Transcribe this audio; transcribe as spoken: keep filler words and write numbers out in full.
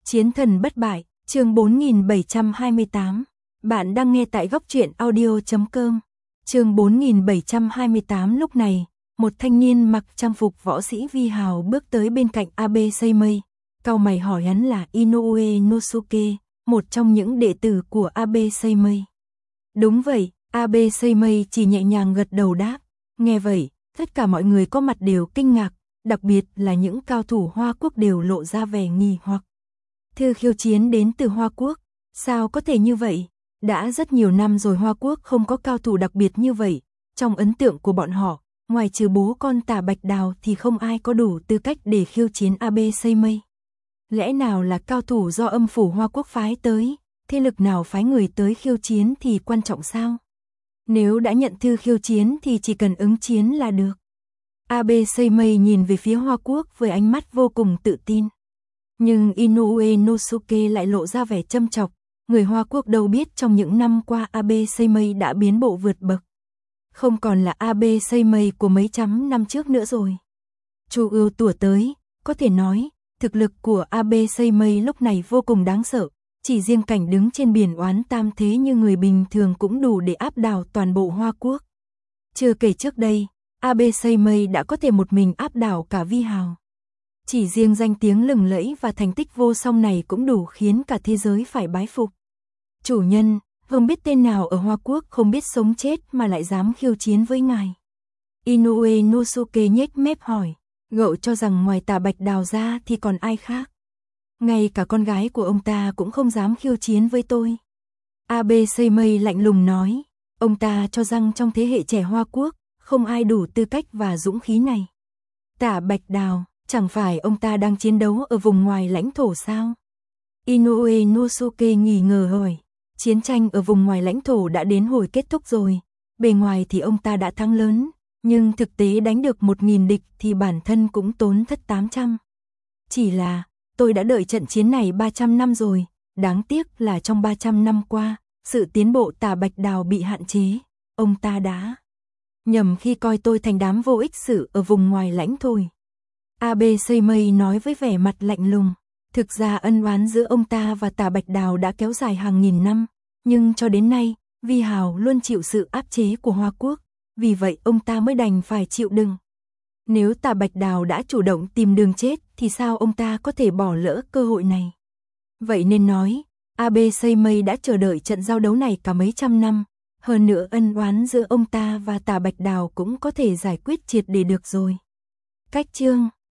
Chiến thần bất bại, chương bốn nghìn bảy trăm hai mươi tám. Bạn đang nghe tại góc truyện audio chấm com. Chương bốn nghìn bảy trăm hai mươi tám. Lúc này, một thanh niên mặc trang phục võ sĩ vi hào bước tới bên cạnh Abe Seimei. Cau mày hỏi hắn là Inoue Nosuke, một trong những đệ tử của Abe Seimei. Đúng vậy, Abe Seimei chỉ nhẹ nhàng gật đầu đáp. Nghe vậy, tất cả mọi người có mặt đều kinh ngạc, đặc biệt là những cao thủ Hoa Quốc đều lộ ra vẻ nghi hoặc. Thư khiêu chiến đến từ Hoa Quốc, sao có thể như vậy? Đã rất nhiều năm rồi Hoa Quốc không có cao thủ đặc biệt như vậy. Trong ấn tượng của bọn họ, ngoài trừ bố con Tả Bạch Đào thì không ai có đủ tư cách để khiêu chiến Abe Seimei. Lẽ nào là cao thủ do âm phủ Hoa Quốc phái tới, thế lực nào phái người tới khiêu chiến thì quan trọng sao? Nếu đã nhận thư khiêu chiến thì chỉ cần ứng chiến là được. Abe Seimei nhìn về phía Hoa Quốc với ánh mắt vô cùng tự tin. Nhưng Inoue Nosuke lại lộ ra vẻ châm chọc, người Hoa Quốc đâu biết trong những năm qua Abe Seimei đã biến bộ vượt bậc. Không còn là Abe Seimei của mấy trăm năm trước nữa rồi. Chu ưu tủa tới, có thể nói, thực lực của Abe Seimei lúc này vô cùng đáng sợ, chỉ riêng cảnh đứng trên biển oán tam thế như người bình thường cũng đủ để áp đảo toàn bộ Hoa Quốc. Chưa kể trước đây, Abe Seimei đã có thể một mình áp đảo cả vi hào. Chỉ riêng danh tiếng lừng lẫy và thành tích vô song này cũng đủ khiến cả thế giới phải bái phục. Chủ nhân, không biết tên nào ở Hoa Quốc không biết sống chết mà lại dám khiêu chiến với ngài. Inoue Nosuke nhếch mép hỏi, gậu cho rằng ngoài Tả Bạch Đào ra thì còn ai khác. Ngay cả con gái của ông ta cũng không dám khiêu chiến với tôi. Abe Seimei lạnh lùng nói, ông ta cho rằng trong thế hệ trẻ Hoa Quốc, không ai đủ tư cách và dũng khí này. Tả Bạch Đào, chẳng phải ông ta đang chiến đấu ở vùng ngoài lãnh thổ sao? Inoue Nosuke nghi ngờ hỏi, chiến tranh ở vùng ngoài lãnh thổ đã đến hồi kết thúc rồi, bề ngoài thì ông ta đã thắng lớn, nhưng thực tế đánh được một nghìn địch thì bản thân cũng tốn thất tám trăm. Chỉ là, tôi đã đợi trận chiến này ba trăm năm rồi, đáng tiếc là trong ba trăm năm qua, sự tiến bộ Tả Bạch Đào bị hạn chế, ông ta đã nhầm khi coi tôi thành đám vô ích sự ở vùng ngoài lãnh thổ. Abe Seimei nói với vẻ mặt lạnh lùng, thực ra ân oán giữa ông ta và Tả Bạch Đào đã kéo dài hàng nghìn năm, nhưng cho đến nay, vi hào luôn chịu sự áp chế của Hoa Quốc, vì vậy ông ta mới đành phải chịu đựng. Nếu Tả Bạch Đào đã chủ động tìm đường chết thì sao ông ta có thể bỏ lỡ cơ hội này? Vậy nên nói, Abe Seimei đã chờ đợi trận giao đấu này cả mấy trăm năm, hơn nữa ân oán giữa ông ta và Tả Bạch Đào cũng có thể giải quyết triệt để được rồi. Cách chương